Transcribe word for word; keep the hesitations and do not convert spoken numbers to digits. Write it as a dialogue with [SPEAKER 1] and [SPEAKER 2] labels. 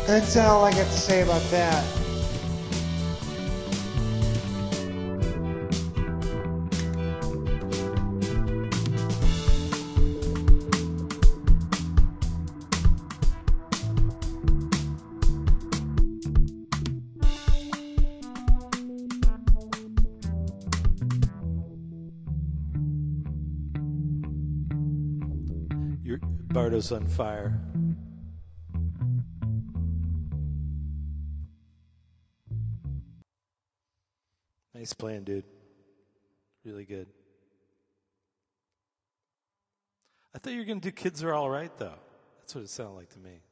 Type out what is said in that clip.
[SPEAKER 1] That's all I got to say about that.
[SPEAKER 2] Your Bardo's on fire. Nice playing, dude. Really good. I thought you were going to do Kids Are All Right, though. That's what it sounded like to me.